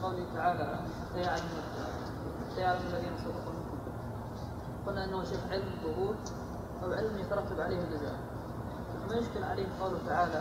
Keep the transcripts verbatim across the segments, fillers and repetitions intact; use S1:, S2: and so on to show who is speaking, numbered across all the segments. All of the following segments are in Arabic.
S1: قوله تعالى حتى يعلم حتى يعلم الذين صدقوا منكم، قلنا أنه شيخ علم ظهور أو علم يترتب عليه الجزاء. ما يشكل عليه قوله تعالى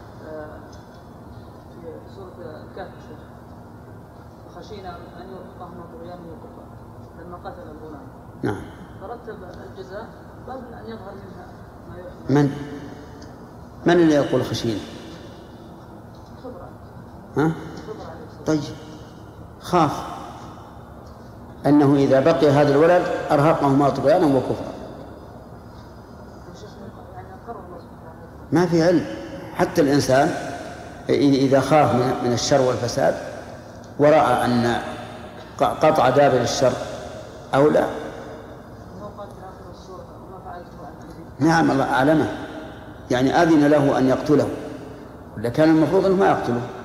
S1: في سورة الكهف خشينا أن يرهقهم طغيانا وكفرا لما قتل الغلام.
S2: نعم.
S1: فرتب الجزاء قبل أن يظهر منها ما يحمل.
S2: من من اللي يقول خشينا؟
S1: خبرة.
S2: ها؟ طيب خاف أنه إذا بقي هذا الولد أرهقهما طغيانا وكفرا. ما في علم. حتى الإنسان إذا خاف من الشر والفساد ورأى أن قطع دابر الشر أولى. نعم الله أعلمه، يعني أذن له أن يقتله، لكن المفروض أنه ما يقتله.